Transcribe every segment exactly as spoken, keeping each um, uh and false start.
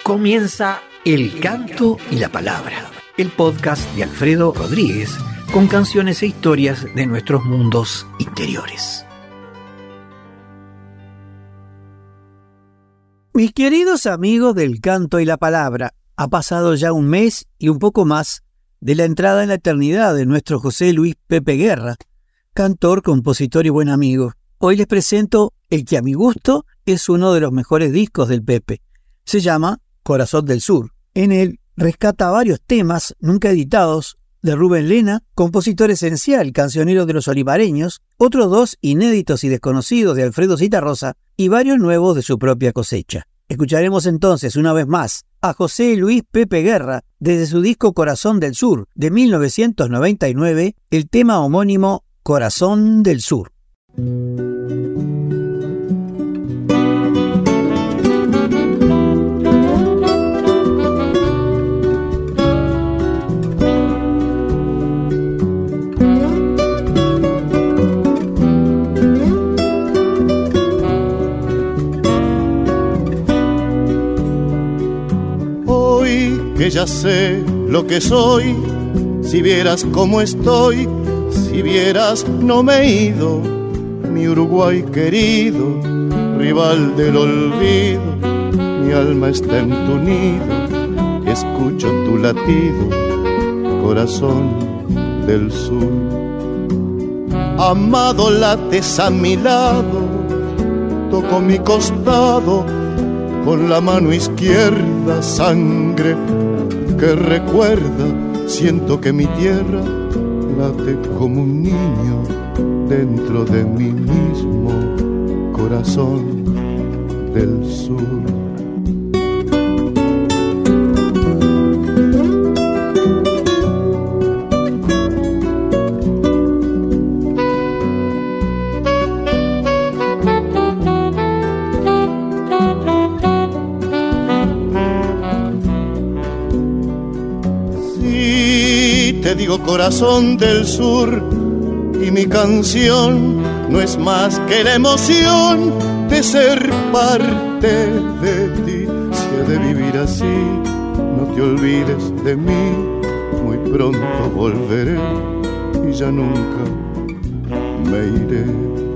Comienza El Canto y la Palabra, el podcast de Alfredo Rodríguez con canciones e historias de nuestros mundos interiores. Mis queridos amigos del Canto y la Palabra, ha pasado ya un mes y un poco más de la entrada en la eternidad de nuestro José Luis Pepe Guerra, cantor, compositor y buen amigo. Hoy les presento el que a mi gusto es uno de los mejores discos del Pepe. Se llama Corazón del Sur. En él rescata varios temas nunca editados de Rubén Lena, compositor esencial, cancionero de los olivareños, otros dos inéditos y desconocidos de Alfredo Zitarrosa y varios nuevos de su propia cosecha. Escucharemos entonces una vez más a José Luis Pepe Guerra desde su disco Corazón del Sur de mil novecientos noventa y nueve, el tema homónimo Corazón del Sur. Que ya sé lo que soy, si vieras cómo estoy, si vieras no me he ido, mi Uruguay querido, rival del olvido, mi alma está en tu nido, escucho tu latido, corazón del sur. Amado, lates a mi lado, toco mi costado, con la mano izquierda sangre que recuerda, siento que mi tierra late como un niño dentro de mí mismo, corazón del sur. Te digo corazón del sur y mi canción no es más que la emoción de ser parte de ti. Si he de vivir así, no te olvides de mí, muy pronto volveré y ya nunca me iré.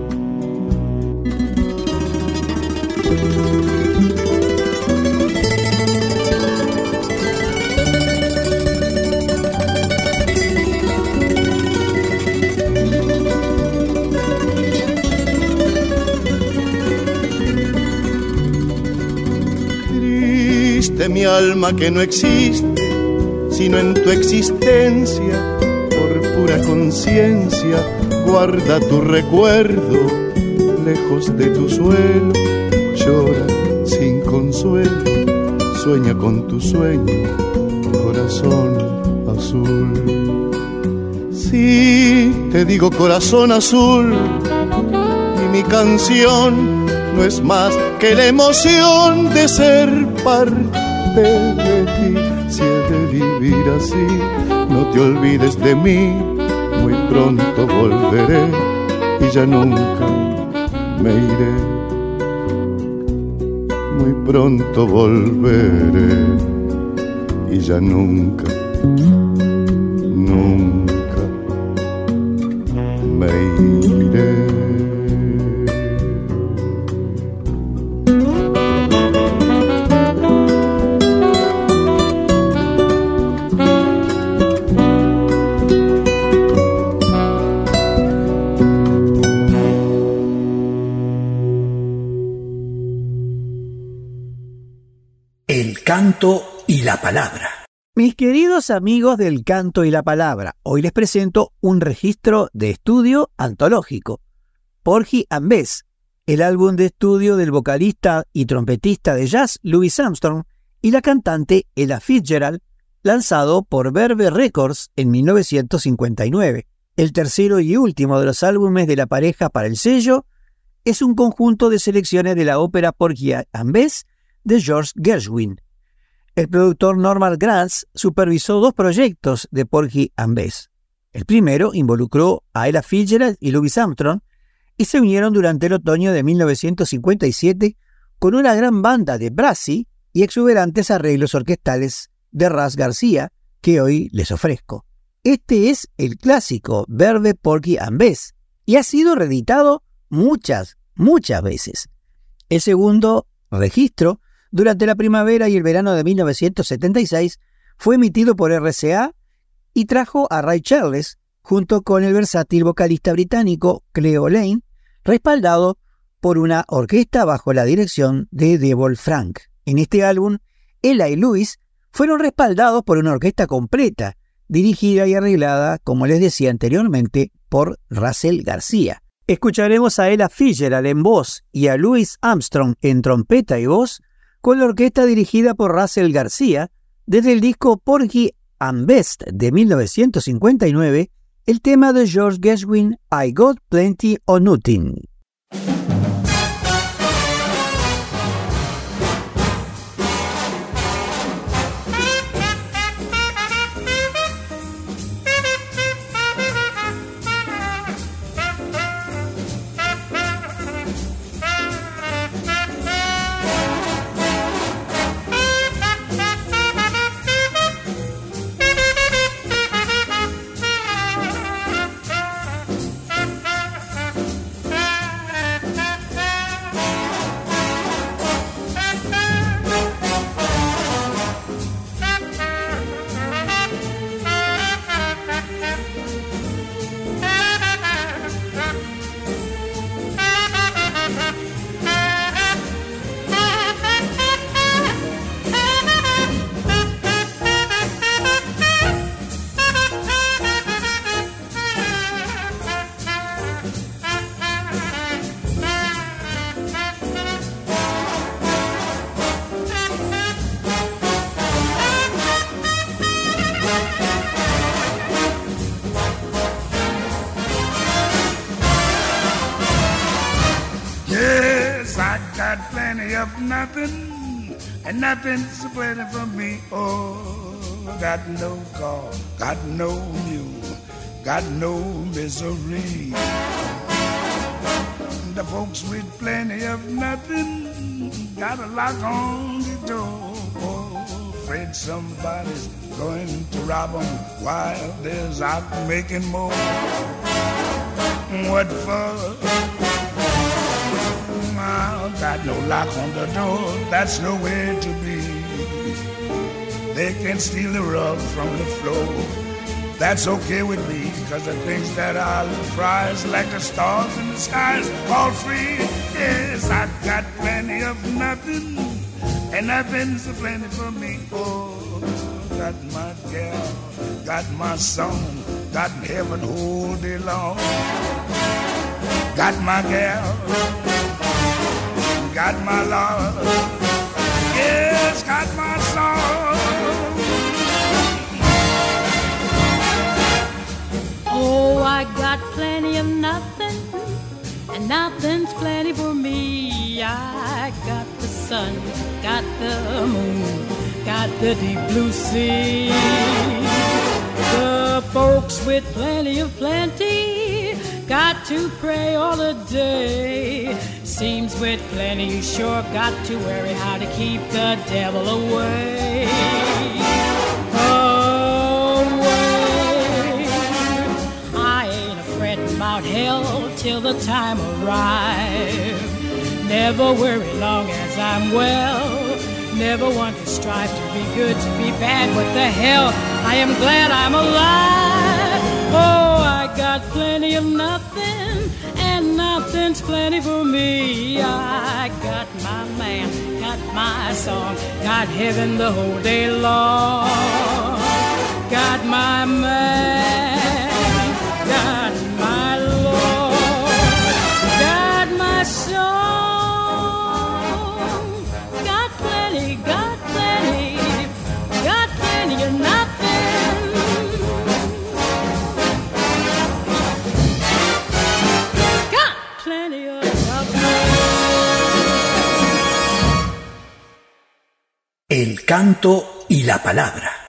De mi alma que no existe, sino en tu existencia, por pura conciencia, guarda tu recuerdo, lejos de tu suelo, llora sin consuelo, sueña con tu sueño, corazón azul. Sí, te digo corazón azul, y mi canción no es más que la emoción de ser parte de ti. Si he de vivir así, no te olvides de mí, muy pronto volveré y ya nunca me iré. Muy pronto volveré y ya nunca, nunca me iré. El Canto y la Palabra. Mis queridos amigos del Canto y la Palabra, hoy les presento un registro de estudio antológico. Porgy and Bess, el álbum de estudio del vocalista y trompetista de jazz Louis Armstrong y la cantante Ella Fitzgerald, lanzado por Verve Records en mil novecientos cincuenta y nueve. El tercero y último de los álbumes de la pareja para el sello es un conjunto de selecciones de la ópera Porgy and Bess de George Gershwin. El productor Norman Granz supervisó dos proyectos de Porgy and Bess. El primero involucró a Ella Fitzgerald y Louis Armstrong y se unieron durante el otoño de mil novecientos cincuenta y siete con una gran banda de Brassy y exuberantes arreglos orquestales de Ras García que hoy les ofrezco. Este es el clásico Verve Porgy and Bess y ha sido reeditado muchas, muchas veces. El segundo registro, durante la primavera y el verano de mil novecientos setenta y seis, fue emitido por R C A y trajo a Ray Charles junto con el versátil vocalista británico Cleo Lane, respaldado por una orquesta bajo la dirección de Devol Frank. En este álbum, Ella y Louis fueron respaldados por una orquesta completa, dirigida y arreglada, como les decía anteriormente, por Russell García. Escucharemos a Ella Fitzgerald en voz y a Louis Armstrong en trompeta y voz, con la orquesta dirigida por Russell García, desde el disco Porgy and Bess de mil novecientos cincuenta y nueve, el tema de George Gershwin, I Got Plenty or Nothing. Nothing, and nothing's waiting for me. Oh, got no car, got no mule, got no misery. The folks with plenty of nothing got a lock on the door. Oh, afraid somebody's going to rob them while there's out making more. What for? Got no lock on the door, that's nowhere to be. They can steal the rug from the floor, that's okay with me, cause the things that I'll prize, like the stars in the skies, all free. Yes, I got plenty of nothing, and nothing's plenty for me. Oh, got my gal, got my song, got heaven all day long. Got my gal, got my love, yes, got my song. Oh, I got plenty of nothing, and nothing's plenty for me. I got the sun, got the moon, got the deep blue sea. The folks with plenty of plenty got to pray all the day. Seems with plenty you sure got to worry how to keep the devil away. Away. I ain't afraid about hell till the time arrives. Never worry long as I'm well. Never want to strive to be good, to be bad. What the hell? I am glad I'm alive. Oh, I got plenty of nothing, and nothing's plenty for me. I got my man, got my song, got heaven the whole day long. Got my man, got my Lord, got my song, got plenty, got plenty, got plenty of nothing. El canto y la palabra.